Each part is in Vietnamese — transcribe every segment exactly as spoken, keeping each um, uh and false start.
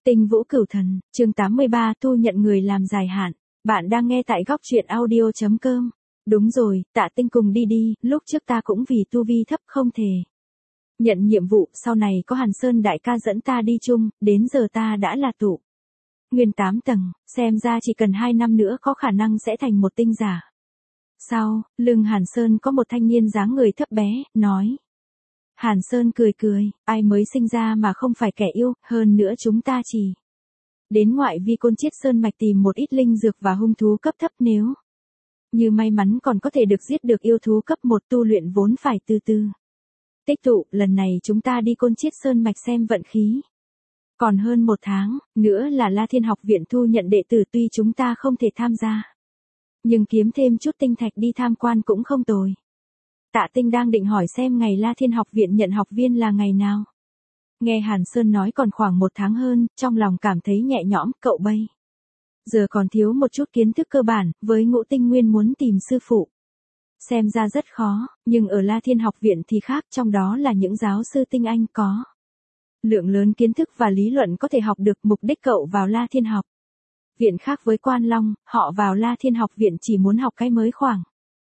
Tinh Vũ Cửu Thần, chương tám mươi ba thu nhận người làm dài hạn. Bạn đang nghe tại góc truyện audio chấm com. Đúng rồi, Tạ Tinh cùng đi đi, lúc trước ta cũng vì tu vi thấp không thể nhận nhiệm vụ, sau này có Hàn Sơn đại ca dẫn ta đi chung, đến giờ ta đã là tụ nguyên tám tầng, xem ra chỉ cần hai năm nữa có khả năng sẽ thành một tinh giả. Sau lưng Hàn Sơn có một thanh niên dáng người thấp bé, nói. Hàn Sơn cười cười, ai mới sinh ra mà không phải kẻ yêu, hơn nữa chúng ta chỉ đến ngoại vi Côn Chiết Sơn mạch tìm một ít linh dược và hung thú cấp thấp, nếu như may mắn còn có thể được giết được yêu thú cấp một, tu luyện vốn phải từ từ tích tụ, lần này chúng ta đi Côn Chiết Sơn mạch xem vận khí. Còn hơn một tháng nữa là La Thiên học viện thu nhận đệ tử, tuy chúng ta không thể tham gia, nhưng kiếm thêm chút tinh thạch đi tham quan cũng không tồi. Tạ Tinh đang định hỏi xem ngày La Thiên học viện nhận học viên là ngày nào. Nghe Hàn Sơn nói còn khoảng một tháng hơn, trong lòng cảm thấy nhẹ nhõm, cậu bây giờ còn thiếu một chút kiến thức cơ bản, với Ngũ Tinh Nguyên muốn tìm sư phụ xem ra rất khó, nhưng ở La Thiên học viện thì khác, trong đó là những giáo sư tinh anh có lượng lớn kiến thức và lý luận có thể học được. Mục đích cậu vào La Thiên học viện khác với Quan Long, họ vào La Thiên học viện chỉ muốn học cái mới khoảng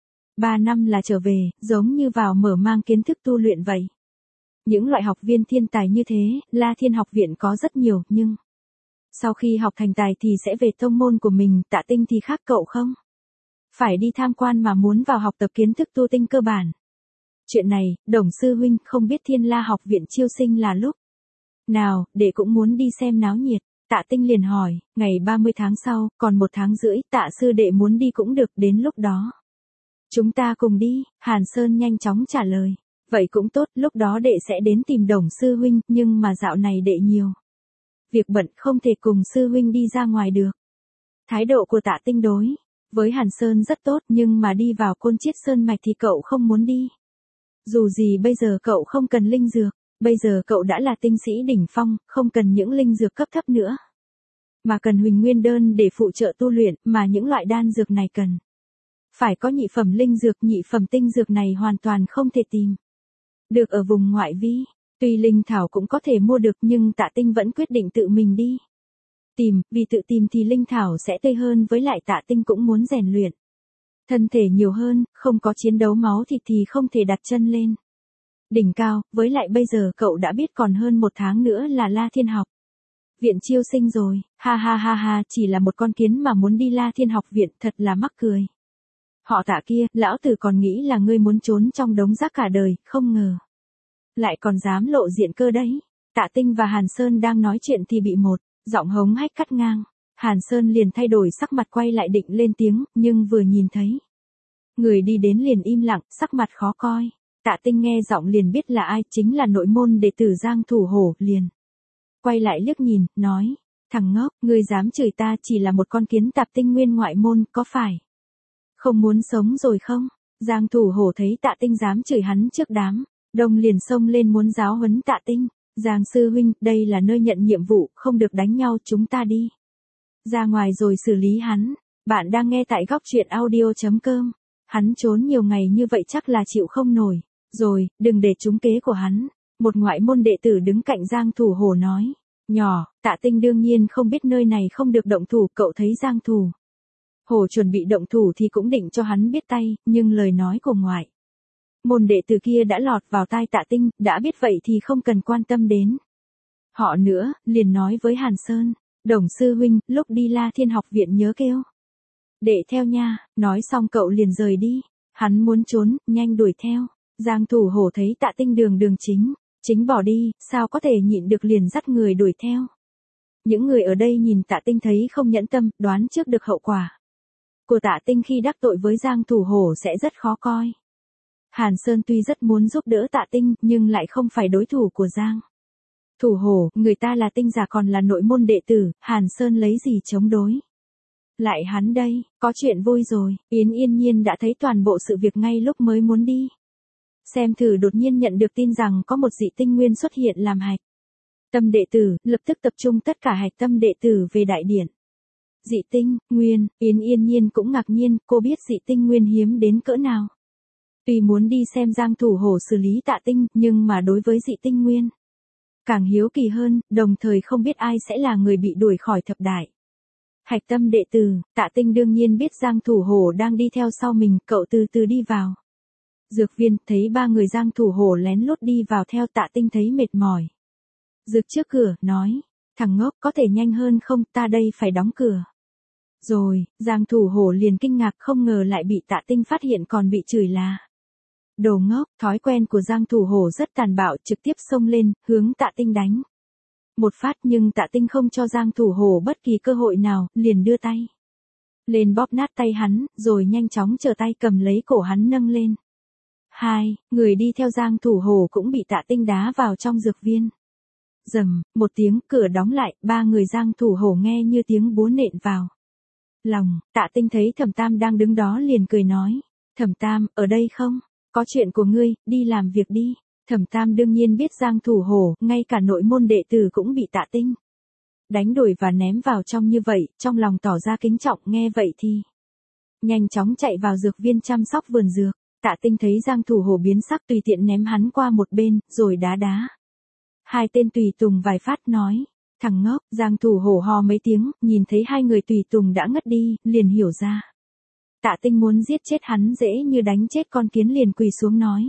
ba năm là trở về, giống như vào mở mang kiến thức tu luyện vậy. Những loại học viên thiên tài như thế, La Thiên học viện có rất nhiều, nhưng sau khi học thành tài thì sẽ về tông môn của mình. Tạ Tinh thì khác, cậu không phải đi tham quan mà muốn vào học tập kiến thức tu tinh cơ bản. Chuyện này, Đồng sư huynh không biết Thiên La học viện chiêu sinh là lúc nào, để cũng muốn đi xem náo nhiệt. Tạ Tinh liền hỏi, ngày ba mươi tháng sau, còn một tháng rưỡi, Tạ sư đệ muốn đi cũng được, đến lúc đó chúng ta cùng đi. Hàn Sơn nhanh chóng trả lời. Vậy cũng tốt, lúc đó đệ sẽ đến tìm Đồng sư huynh, nhưng mà dạo này đệ nhiều việc bận, không thể cùng sư huynh đi ra ngoài được. Thái độ của Tạ Tinh đối với Hàn Sơn rất tốt, nhưng mà đi vào Côn Chiết Sơn mạch thì cậu không muốn đi. Dù gì bây giờ cậu không cần linh dược, bây giờ cậu đã là tinh sĩ đỉnh phong, không cần những linh dược cấp thấp nữa, mà cần huỳnh nguyên đơn để phụ trợ tu luyện, mà những loại đan dược này cần phải có nhị phẩm linh dược, nhị phẩm tinh dược này hoàn toàn không thể tìm được ở vùng ngoại vi. Tuy linh thảo cũng có thể mua được, nhưng Tạ Tinh vẫn quyết định tự mình đi tìm, vì tự tìm thì linh thảo sẽ tươi hơn, với lại Tạ Tinh cũng muốn rèn luyện thân thể nhiều hơn, không có chiến đấu máu thịt thì không thể đặt chân lên đỉnh cao, với lại bây giờ cậu đã biết còn hơn một tháng nữa là La Thiên học viện chiêu sinh rồi. Ha ha ha ha, chỉ là một con kiến mà muốn đi La Thiên học viện, thật là mắc cười. Họ Tạ kia, lão tử còn nghĩ là ngươi muốn trốn trong đống rác cả đời, không ngờ lại còn dám lộ diện cơ đấy. Tạ Tinh và Hàn Sơn đang nói chuyện thì bị một giọng hống hách cắt ngang. Hàn Sơn liền thay đổi sắc mặt, quay lại định lên tiếng, nhưng vừa nhìn thấy người đi đến liền im lặng, sắc mặt khó coi. Tạ Tinh nghe giọng liền biết là ai, chính là nội môn đệ tử Giang Thủ Hổ, liền quay lại liếc nhìn, nói, thằng ngốc, ngươi dám chửi ta, chỉ là một con kiến tạp tinh nguyên ngoại môn, có phải không muốn sống rồi không? Giang Thủ Hổ thấy Tạ Tinh dám chửi hắn trước đám đông liền xông lên muốn giáo huấn Tạ Tinh. Giang sư huynh, đây là nơi nhận nhiệm vụ, không được đánh nhau, chúng ta đi ra ngoài rồi xử lý hắn. Bạn đang nghe tại góc truyện audio chấm com. Hắn trốn nhiều ngày như vậy chắc là chịu không nổi rồi, đừng để trúng kế của hắn. Một ngoại môn đệ tử đứng cạnh Giang Thủ Hổ nói. Nhỏ, Tạ Tinh đương nhiên không biết nơi này không được động thủ, cậu thấy Giang Thủ Hổ chuẩn bị động thủ thì cũng định cho hắn biết tay, nhưng lời nói của ngoại môn đệ tử kia đã lọt vào tai Tạ Tinh, đã biết vậy thì không cần quan tâm đến họ nữa, liền nói với Hàn Sơn, Đồng sư huynh, lúc đi La Thiên học viện nhớ kêu để theo nha. Nói xong cậu liền rời đi. Hắn muốn trốn, nhanh đuổi theo. Giang Thủ Hổ thấy Tạ Tinh đường đường chính chính bỏ đi, sao có thể nhịn được, liền dắt người đuổi theo. Những người ở đây nhìn Tạ Tinh thấy không nhẫn tâm, đoán trước được hậu quả của Tạ Tinh khi đắc tội với Giang Thủ Hổ sẽ rất khó coi. Hàn Sơn tuy rất muốn giúp đỡ Tạ Tinh, nhưng lại không phải đối thủ của Giang Thủ Hổ, người ta là tinh giả còn là nội môn đệ tử, Hàn Sơn lấy gì chống đối lại hắn đây. Có chuyện vui rồi, Yến Yên Nhiên đã thấy toàn bộ sự việc ngay lúc mới muốn đi xem thử, đột nhiên nhận được tin rằng có một dị tinh nguyên xuất hiện làm hạch tâm đệ tử, lập tức tập trung tất cả hạch tâm đệ tử về đại điện. Dị tinh nguyên, Yến Yên Nhiên cũng ngạc nhiên, cô biết dị tinh nguyên hiếm đến cỡ nào. Tuy muốn đi xem Giang Thủ Hổ xử lý Tạ Tinh, nhưng mà đối với dị tinh nguyên càng hiếu kỳ hơn, đồng thời không biết ai sẽ là người bị đuổi khỏi thập đại. Hạch tâm đệ tử, Tạ Tinh đương nhiên biết Giang Thủ Hổ đang đi theo sau mình, cậu từ từ đi vào. Dược viên, thấy ba người Giang Thủ Hổ lén lút đi vào theo, Tạ Tinh thấy mệt mỏi. Dược trước cửa, nói, thằng ngốc có thể nhanh hơn không, ta đây phải đóng cửa. Rồi, Giang Thủ Hổ liền kinh ngạc không ngờ lại bị Tạ Tinh phát hiện còn bị chửi là đồ ngốc. Thói quen của Giang Thủ Hổ rất tàn bạo, trực tiếp xông lên, hướng Tạ Tinh đánh. Một phát nhưng Tạ Tinh không cho Giang Thủ Hổ bất kỳ cơ hội nào, liền đưa tay lên bóp nát tay hắn, rồi nhanh chóng trở tay cầm lấy cổ hắn nâng lên. Hai, người đi theo Giang Thủ Hổ cũng bị Tạ Tinh đá vào trong dược viên. Rầm, một tiếng, cửa đóng lại, ba người Giang Thủ Hổ nghe như tiếng búa nện vào lòng. Tạ Tinh thấy Thẩm Tam đang đứng đó liền cười nói, Thẩm Tam, ở đây không? Có chuyện của ngươi, đi làm việc đi. Thẩm Tam đương nhiên biết Giang Thủ Hổ, ngay cả nội môn đệ tử cũng bị Tạ Tinh đánh đuổi và ném vào trong như vậy, trong lòng tỏ ra kính trọng, nghe vậy thì nhanh chóng chạy vào dược viên chăm sóc vườn dược. Tạ Tinh thấy Giang Thủ Hổ biến sắc tùy tiện ném hắn qua một bên, rồi đá đá hai tên tùy tùng vài phát, nói, thằng ngốc. Giang Thủ Hổ hò mấy tiếng, nhìn thấy hai người tùy tùng đã ngất đi, liền hiểu ra Tạ Tinh muốn giết chết hắn dễ như đánh chết con kiến, liền quỳ xuống nói,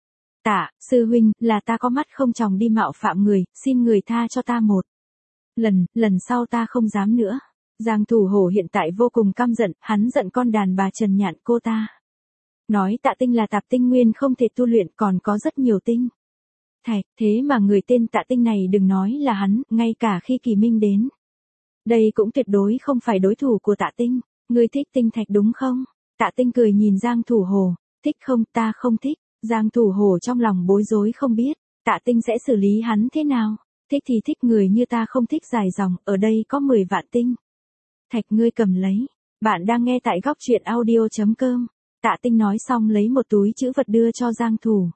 Tạ, sư huynh, là ta có mắt không tròng đi mạo phạm người, xin người tha cho ta một lần, lần sau ta không dám nữa. Giang Thủ Hổ hiện tại vô cùng căm giận, hắn giận con đàn bà Trần Nhạn cô ta nói Tạ Tinh là tạp tinh nguyên không thể tu luyện, còn có rất nhiều tinh thạch, thế mà người tên Tạ Tinh này đừng nói là hắn, ngay cả khi Kỳ Minh đến đây cũng tuyệt đối không phải đối thủ của Tạ Tinh. Ngươi thích tinh thạch đúng không? Tạ Tinh cười nhìn Giang Thủ Hổ, thích không? Ta không thích. Giang Thủ Hổ trong lòng bối rối không biết Tạ Tinh sẽ xử lý hắn thế nào. Thích thì thích, người như ta không thích dài dòng, ở đây có mười vạn tinh thạch, ngươi cầm lấy. Bạn đang nghe tại góc truyện audio chấm com. Tạ Tinh nói xong lấy một túi trữ vật đưa cho Giang Thủ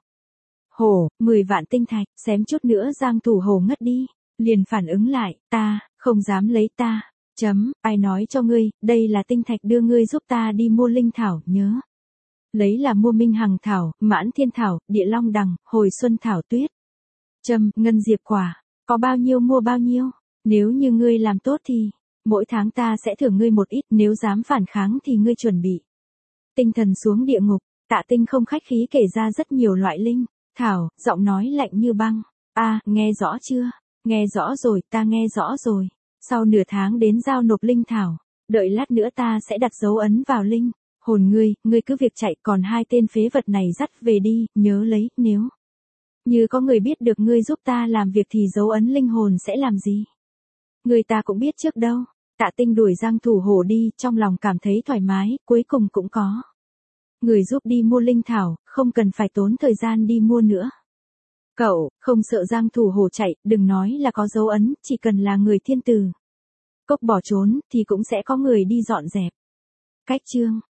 Hổ, mười vạn tinh thạch, xém chút nữa Giang Thủ Hổ ngất đi, liền phản ứng lại, ta, không dám lấy ta, chấm, ai nói cho ngươi, đây là tinh thạch đưa ngươi giúp ta đi mua linh thảo, nhớ. Lấy là mua minh hằng thảo, mãn thiên thảo, địa long đằng, hồi xuân thảo tuyết, châm, ngân diệp quả, có bao nhiêu mua bao nhiêu, nếu như ngươi làm tốt thì, mỗi tháng ta sẽ thưởng ngươi một ít, nếu dám phản kháng thì ngươi chuẩn bị tinh thần xuống địa ngục. Tạ Tinh không khách khí kể ra rất nhiều loại linh thảo, giọng nói lạnh như băng. A, à, nghe rõ chưa? Nghe rõ rồi, ta nghe rõ rồi. Sau nửa tháng đến giao nộp linh thảo, đợi lát nữa ta sẽ đặt dấu ấn vào linh hồn ngươi, ngươi cứ việc chạy, còn hai tên phế vật này dắt về đi, nhớ lấy, nếu như có người biết được ngươi giúp ta làm việc thì dấu ấn linh hồn sẽ làm gì? Người ta cũng biết trước đâu. Tạ Tinh đuổi Giang Thủ Hổ đi, trong lòng cảm thấy thoải mái, cuối cùng cũng có người giúp đi mua linh thảo, không cần phải tốn thời gian đi mua nữa. Cậu, không sợ Giang Thủ Hổ chạy, đừng nói là có dấu ấn, chỉ cần là người thiên tử cốc bỏ trốn, thì cũng sẽ có người đi dọn dẹp. Cách chương